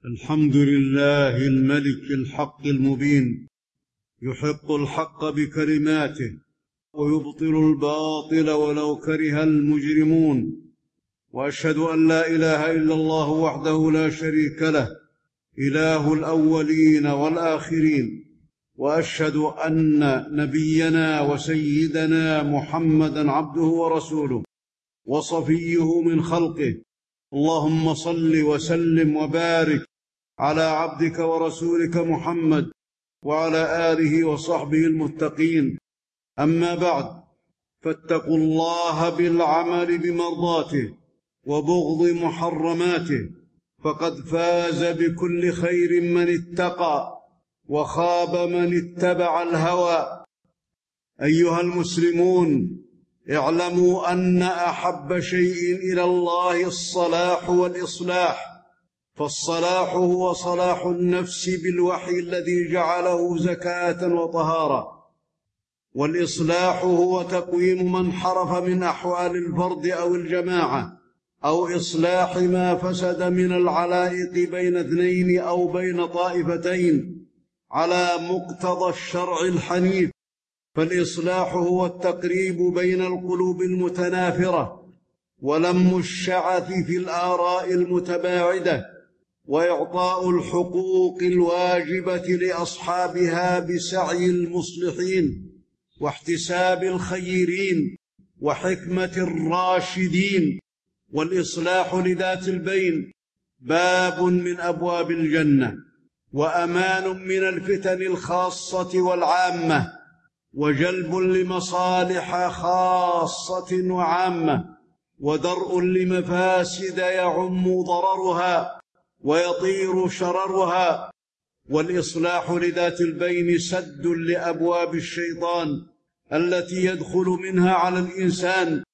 الحمد لله الملك الحق المبين، يحق الحق بكلماته ويبطل الباطل ولو كره المجرمون. وأشهد أن لا إله إلا الله وحده لا شريك له، إله الأولين والآخرين. وأشهد أن نبينا وسيدنا محمدًا عبده ورسوله وصفيه من خلقه. اللهم صل وسلم وبارك على عبدك ورسولك محمد وعلى آله وصحبه المتقين. أما بعد، فاتقوا الله بالعمل بمرضاته وبغض محرماته، فقد فاز بكل خير من اتقى وخاب من اتبع الهوى. أيها المسلمون، اعلموا أن أحب شيء إلى الله الصلاح والإصلاح، فالصلاح هو صلاح النفس بالوحي الذي جعله زكاة وطهارة، والإصلاح هو تقويم من حرف من أحوال الفرد أو الجماعة، أو إصلاح ما فسد من العلائق بين اثنين أو بين طائفتين على مقتضى الشرع الحنيف. فالإصلاح هو التقريب بين القلوب المتنافرة ولم الشعث في الآراء المتباعدة، وإعطاء الحقوق الواجبة لأصحابها بسعي المصلحين واحتساب الخيرين وحكمة الراشدين. والإصلاح لذات البين باب من أبواب الجنة، وأمان من الفتن الخاصة والعامة، وجلب لمصالح خاصة وعامة، ودرء لمفاسد يعم ضررها ويطير شررها. والإصلاح لذات البين سد لأبواب الشيطان التي يدخل منها على الإنسان.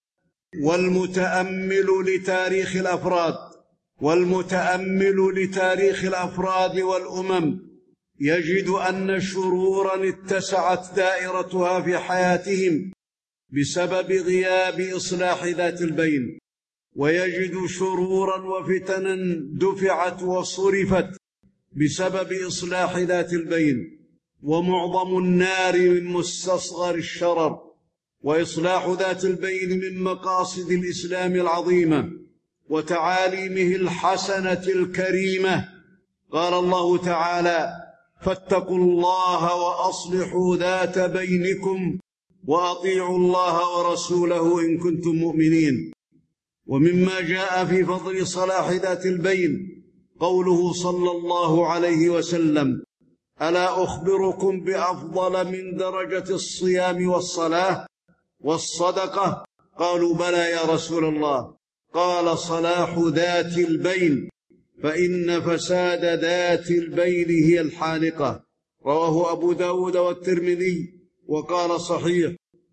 والمتأمل لتاريخ الأفراد والأمم يجد أن شرورا اتسعت دائرتها في حياتهم بسبب غياب إصلاح ذات البين، ويجد شرورا وفتنا دفعت وصرفت بسبب إصلاح ذات البين، ومعظم النار من مستصغر الشرر. وإصلاح ذات البين من مقاصد الإسلام العظيمة وتعاليمه الحسنة الكريمة. قال الله تعالى: فاتقوا الله وأصلحوا ذات بينكم وأطيعوا الله ورسوله إن كنتم مؤمنين. ومما جاء في فضل صلاح ذات البين قوله صلى الله عليه وسلم: ألا أخبركم بأفضل من درجة الصيام والصلاة والصدقة؟ قالوا: بلى يا رسول الله. قال: صلاح ذات البين، فإن فساد ذات البين هي الحالقة. رواه أبو داود والترمذي وقال: صحيح.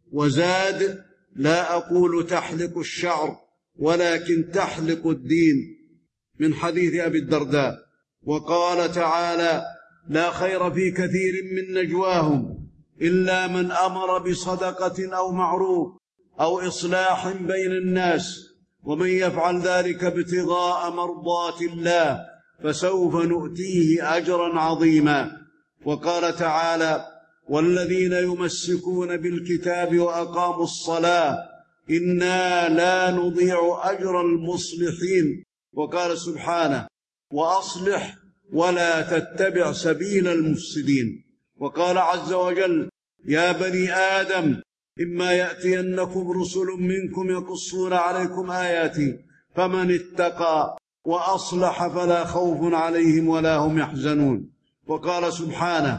وزاد: لا أقول تحلق الشعر ولكن تحلق الدين، من حديث أبي الدرداء. وقال تعالى: لا خير في كثير من نجواهم إلا من أمر بصدقة أو معروف أو إصلاح بين الناس، ومن يفعل ذلك ابتغاء مرضات الله فسوف نؤتيه أجرا عظيما. وقال تعالى: والذين يمسكون بالكتاب وأقاموا الصلاة إنا لا نضيع أجر المصلحين. وقال سبحانه: وأصلح ولا تتبع سبيل المفسدين. وقال عز وجل: يا بني آدم إما يأتينكم رسل منكم يقصون عليكم آياتي فمن اتقى وأصلح فلا خوف عليهم ولا هم يحزنون. وقال سبحانه: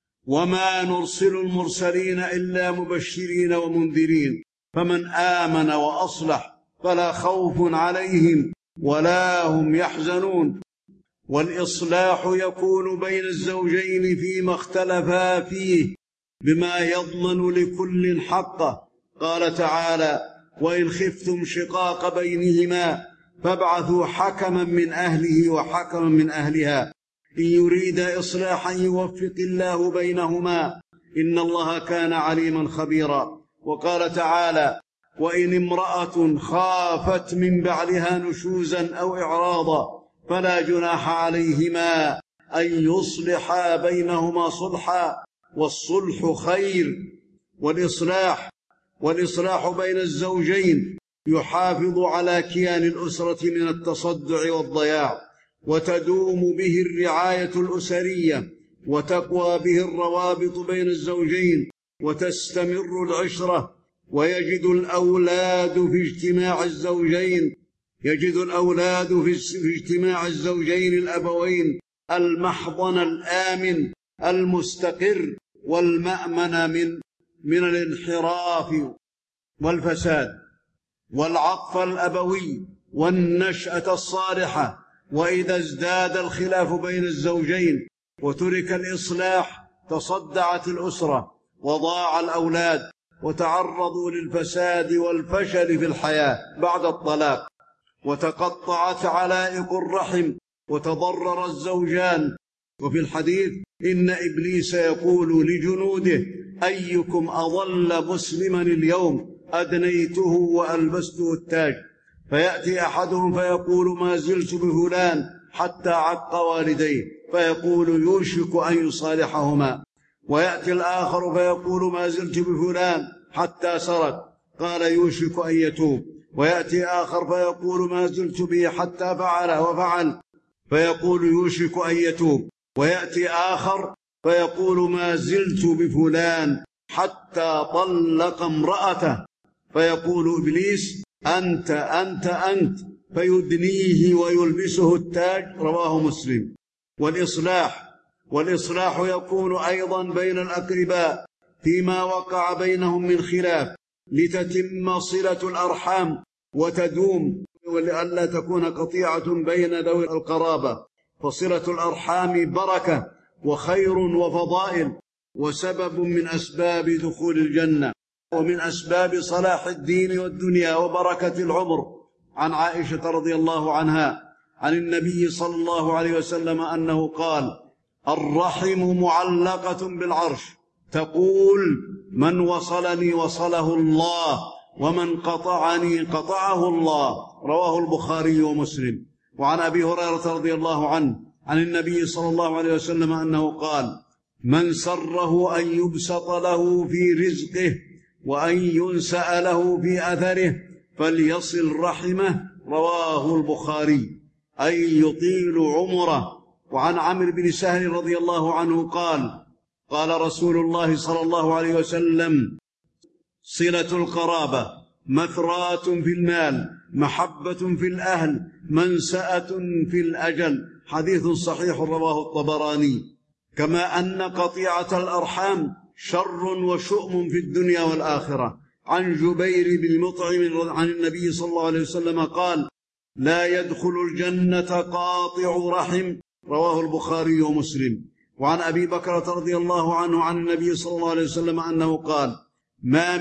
وما نرسل المرسلين إلا مبشرين ومنذرين فمن آمن وأصلح فلا خوف عليهم ولا هم يحزنون. والإصلاح يكون بين الزوجين فيما اختلفا فيه بما يضمن لكل حقه. قال تعالى: وإن خفتم شقاق بينهما فابعثوا حكما من أهله وحكما من أهلها إن يريد إصلاحا يوفق الله بينهما إن الله كان عليما خبيرا. وقال تعالى: وإن امرأة خافت من بعلها نشوزا أو إعراضا فلا جناح عليهما أن يصلحا بينهما صلحا، والصلح خير. والإصلاح بين الزوجين يحافظ على كيان الأسرة من التصدع والضياع، وتدوم به الرعاية الأسرية، وتقوى به الروابط بين الزوجين، وتستمر العشرة. ويجد الأولاد في اجتماع الزوجين الأبوين المحضن الآمن المستقر والمأمن من الانحراف والفساد، والعطف الأبوي والنشأة الصالحة. وإذا ازداد الخلاف بين الزوجين وترك الإصلاح تصدعت الأسرة وضاع الأولاد، وتعرضوا للفساد والفشل في الحياة بعد الطلاق، وتقطعت علائق الرحم، وتضرر الزوجان. وفي الحديث: إن إبليس يقول لجنوده: أيكم أضل مسلما اليوم أدنيته وألبسته التاج، فيأتي أحدهم فيقول: ما زلت بفلان حتى عق والديه، فيقول: يوشك أن يصالحهما. ويأتي الآخر فيقول: ما زلت بفلان حتى سرق، قال: يوشك أن يتوب. ويأتي آخر فيقول: ما زلت به حتى فعل وفعل، فيقول: يوشك أن يتوب. ويأتي آخر فيقول: ما زلت بفلان حتى طلق امرأته، فيقول إبليس: أنت أنت أنت، فيدنيه ويلبسه التاج. رواه مسلم. والإصلاح يكون أيضا بين الأقرباء فيما وقع بينهم من خلاف، لتتم صلة الأرحام وتدوم، ولئلا تكون قطيعة بين ذوي القرابة. فصلة الأرحام بركة وخير وفضائل، وسبب من أسباب دخول الجنة، ومن أسباب صلاح الدين والدنيا وبركة العمر. عن عائشة رضي الله عنها عن النبي صلى الله عليه وسلم أنه قال: الرحم معلقة بالعرش، تقول: من وصلني وصله الله، ومن قطعني قطعه الله. رواه البخاري ومسلم. وعن أبي هريرة رضي الله عنه عن النبي صلى الله عليه وسلم أنه قال: من سره أن يبسط له في رزقه وأن ينسأ له في أثره فليصل رحمه. رواه البخاري، أي يطيل عمره. وعن عمرو بن سهل رضي الله عنه قال: قال رسول الله صلى الله عليه وسلم: صلة القرابة مثرات في المال، محبة في الأهل، منسأة في الأجل. حديث صحيح رواه الطبراني. كما أن قطيعة الأرحام شر وشؤم في الدنيا والآخرة. عن جبير بن مطعم عن النبي صلى الله عليه وسلم قال: لا يدخل الجنة قاطع رحم. رواه البخاري ومسلم. وعن أبي بكرة رضي الله عنه عن النبي صلى الله عليه وسلم أنه قال: ما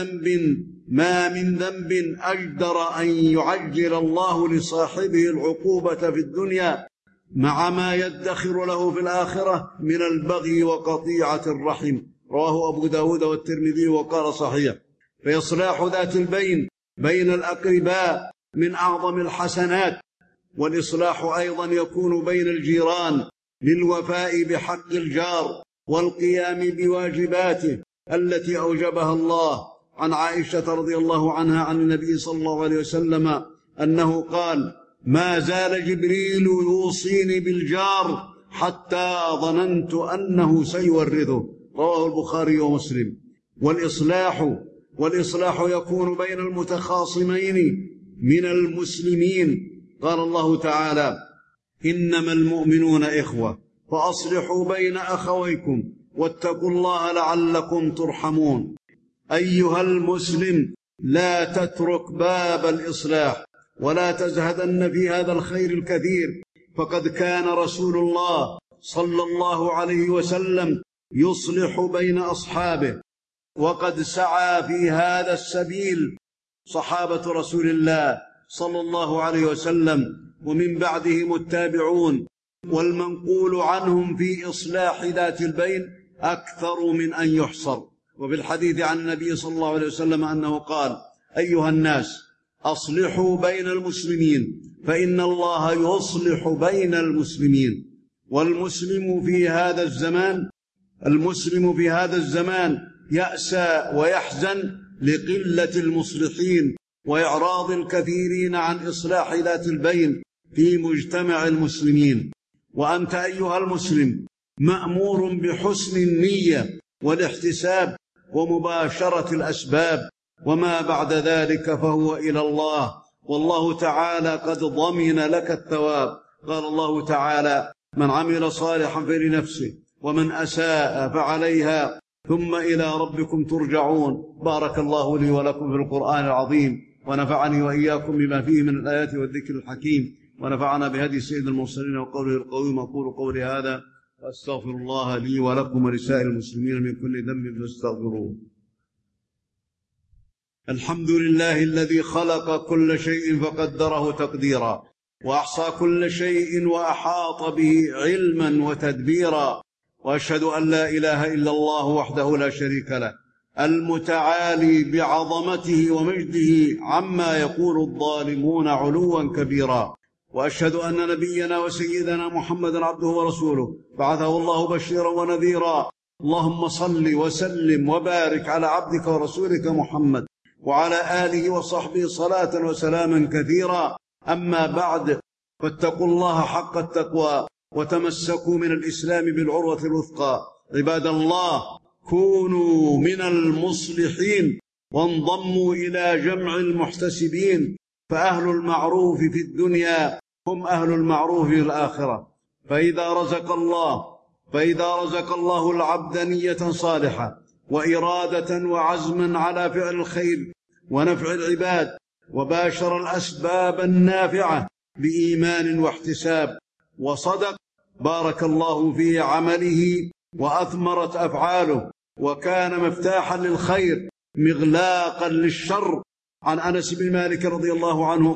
من ذنب أجدر أن يعجل الله لصاحبه العقوبة في الدنيا مع ما يدخر له في الآخرة من البغي وقطيعة الرحم. رواه أبو داود والترمذي وقال صحيح. فإصلاح ذات البين بين الأقرباء من أعظم الحسنات. والإصلاح أيضا يكون بين الجيران للوفاء بحق الجار والقيام بواجباته التي أوجبها الله. عن عائشة رضي الله عنها عن النبي صلى الله عليه وسلم أنه قال: ما زال جبريل يوصيني بالجار حتى ظننت أنه سيورثه. رواه البخاري ومسلم. والإصلاح يكون بين المتخاصمين من المسلمين. قال الله تعالى: إنما المؤمنون إخوة فأصلحوا بين أخويكم واتقوا الله لعلكم ترحمون. أيها المسلم، لا تترك باب الإصلاح ولا تزهدن في هذا الخير الكثير، فقد كان رسول الله صلى الله عليه وسلم يصلح بين أصحابه، وقد سعى في هذا السبيل صحابة رسول الله صلى الله عليه وسلم ومن بعدهم التابعون، والمنقول عنهم في إصلاح ذات البين أكثر من أن يحصر. وفي الحديث عن النبي صلى الله عليه وسلم أنه قال: أيها الناس، أصلحوا بين المسلمين فإن الله يصلح بين المسلمين. والمسلم في هذا الزمان يأسى ويحزن لقلة المصلحين وإعراض الكثيرين عن إصلاح ذات البين في مجتمع المسلمين. وأنت أيها المسلم مأمور بحسن النية والاحتساب ومباشرة الأسباب، وما بعد ذلك فهو إلى الله، والله تعالى قد ضمن لك الثواب. قال الله تعالى: من عمل صالحا فلنفسه ومن أساء فعليها ثم إلى ربكم ترجعون. بارك الله لي ولكم في القرآن العظيم، ونفعني وإياكم بما فيه من الآيات والذكر الحكيم، ونفعنا بهدي سيد المرسلين وقوله القويم. أقول قولي هذا وأستغفر الله لي ولكم ولسائر المسلمين من كل ذنب فاستغفروه. الحمد لله الذي خلق كل شيء فقدره تقديرا، وأحصى كل شيء وأحاط به علما وتدبيرا، وأشهد أن لا إله إلا الله وحده لا شريك له، المتعالي بعظمته ومجده عما يقول الظالمون علوا كبيرا. وأشهد أن نبينا وسيدنا محمدا عبده ورسوله، بعثه الله بشيرا ونذيرا. اللهم صل وسلم وبارك على عبدك ورسولك محمد وعلى آله وصحبه صلاة وسلاما كثيرا. أما بعد، فاتقوا الله حق التقوى وتمسكوا من الإسلام بالعروة الوثقى. عباد الله، كونوا من المصلحين وانضموا إلى جمع المحتسبين، فأهل المعروف في الدنيا هم أهل المعروف في الآخرة. فإذا رزق الله العبد نية صالحة وإرادة وعزما على فعل الخير ونفع العباد، وباشر الأسباب النافعة بإيمان واحتساب وصدق، بارك الله في عمله وأثمرت أفعاله، وكان مفتاحا للخير مغلاقا للشر. عن أنس بن مالك رضي الله عنه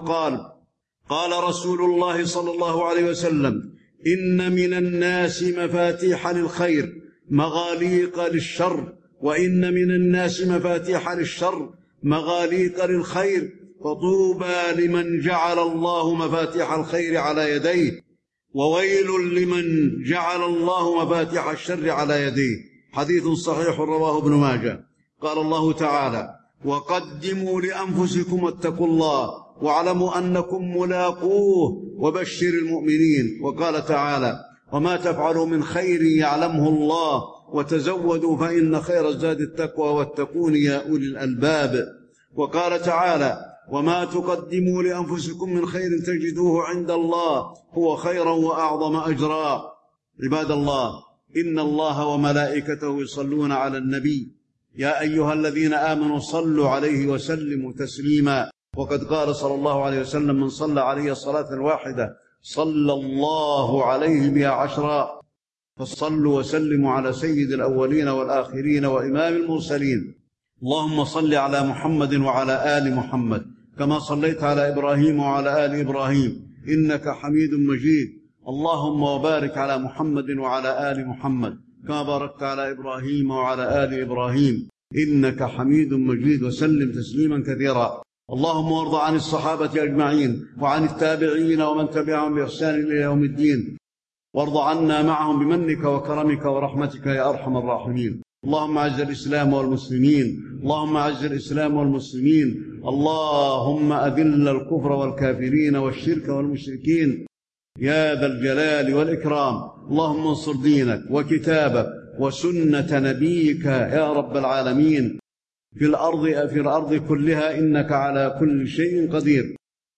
قال رسول الله صلى الله عليه وسلم: إن من الناس مفاتيح للخير مغاليق للشر، وإن من الناس مفاتيح للشر مغاليق للخير، فطوبى لمن جعل الله مفاتيح الخير على يديه، وويل لمن جعل الله مفاتيح الشر على يديه. حديث صحيح رواه ابن ماجه. قال الله تعالى: وقدموا لأنفسكم واتقوا الله واعلموا أنكم ملاقوه وبشر المؤمنين. وقال تعالى: وما تفعلوا من خير يعلمه الله وتزودوا فإن خير الزاد التقوى واتقون يا أولي الألباب. وقال تعالى: وما تقدموا لأنفسكم من خير تجدوه عند الله هو خيرا وأعظم أجرا. عباد الله، إن الله وملائكته يصلون على النبي، يا أيها الذين آمنوا صلوا عليه وسلموا تسليما. وقد قال صلى الله عليه وسلم: من صلى عليه الصلاة واحدة صلى الله عليه بها 10. فصلوا وسلموا على سيد الأولين والآخرين وإمام المرسلين. اللهم صل على محمد وعلى آل محمد كما صليت على إبراهيم وعلى آل إبراهيم إنك حميد مجيد. اللهم وبارك على محمد وعلى آل محمد كما باركت على إبراهيم وعلى آل إبراهيم إنك حميد مجيد، وسلم تسليما كثيرا. اللهم وارض عن الصحابة أجمعين وعن التابعين ومن تبعهم بإحسان إلى يوم الدين، وارض عنا معهم بمنك وكرمك ورحمتك يا أرحم الراحمين. اللهم أعز الإسلام والمسلمين، اللهم أعز الإسلام والمسلمين، اللهم أذل الكفر والكافرين والشرك والمشركين يا ذا الجلال والإكرام. اللهم انصر دينك وكتابك وسنة نبيك يا رب العالمين في الأرض كلها، إنك على كل شيء قدير.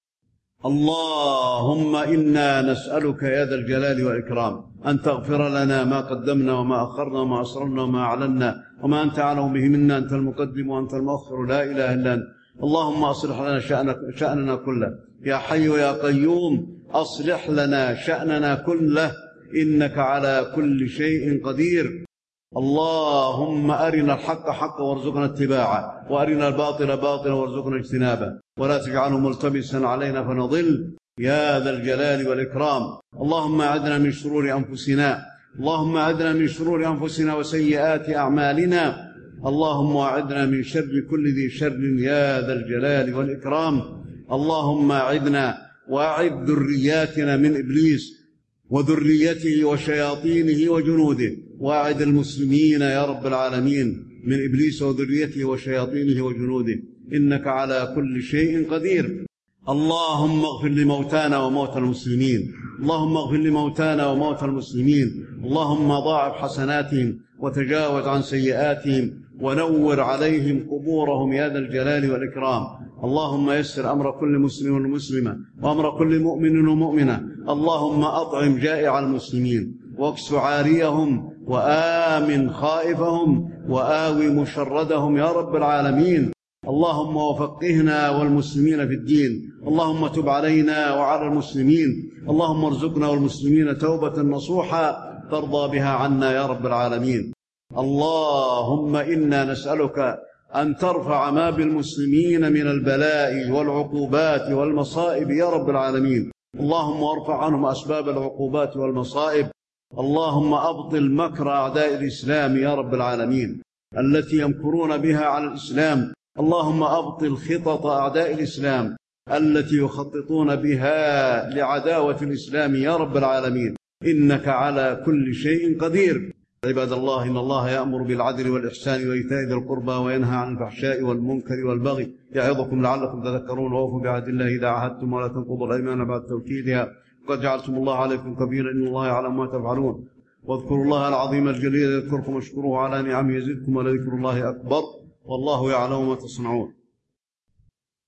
اللهم إنا نسألك يا ذا الجلال والإكرام أن تغفر لنا ما قدمنا وما أخرنا وما أسررنا وما أعلنا وما أنت أعلم به منا، أنت المقدم وأنت المؤخر لا إله إلا أنت. اللهم أصلح لنا شأننا كله يا حي يا قيوم، أصلح لنا شأننا كله إنك على كل شيء قدير. اللهم أرنا الحق حقا وارزقنا اتباعه، وأرنا الباطل باطلا وارزقنا اجتنابه، ولا تجعله ملتبسا علينا فنضل يا ذا الجلال والإكرام. اللهم أعذنا من شرور أنفسنا، اللهم أعذنا من شرور أنفسنا وسيئات أعمالنا، اللهم أعذنا من شر كل ذي شر يا ذا الجلال والإكرام. اللهم أعذنا وأعذ ذرياتنا من إبليس وذريته وشياطينه وجنوده، وأعذ المسلمين يا رب العالمين من إبليس وذريته وشياطينه وجنوده، إنك على كل شيء قدير. اللهم اغفر لموتانا وموتى المسلمين، اللهم اغفر لموتانا وموتى المسلمين، اللهم ضاعف حسناتهم وتجاوز عن سيئاتهم ونور عليهم قبورهم يا ذا الجلال والإكرام. اللهم يسر أمر كل مسلم ومسلمة وأمر كل مؤمن ومؤمنة. اللهم أطعم جائع المسلمين واكس عاريهم وآمن خائفهم وآوي مشردهم يا رب العالمين. اللهم وفقهنا والمسلمين في الدين. اللهم تب علينا وعلى المسلمين. اللهم ارزقنا والمسلمين توبة نصوحا ترضى بها عنا يا رب العالمين. اللهم إنا نسألك أن ترفع ما بالمسلمين من البلاء والعقوبات والمصائب يا رب العالمين. اللهم ارفع عنهم أسباب العقوبات والمصائب. اللهم أبطل مكر أعداء الإسلام يا رب العالمين التي يمكرون بها على الإسلام. اللهم أبطل خطط أعداء الإسلام التي يخططون بها لعداوة الإسلام يا رب العالمين، إنك على كل شيء قدير. عباد الله، إن الله يأمر بالعدل والإحسان وإيتاء ذي القربى وينهى عن الفحشاء والمنكر والبغي يعظكم لعلكم تذكرون. وأوفوا بعهد الله إذا عاهدتم ولا تنقضوا الأيمان بعد توكيدها، وقد جعلتم الله عليكم كبيرا إن الله يعلم ما تفعلون. واذكروا الله العظيم الجليل يذكركم واشكروه على نعمه يزدكم ولذكر الله أكبر والله يعلم ما تصنعون.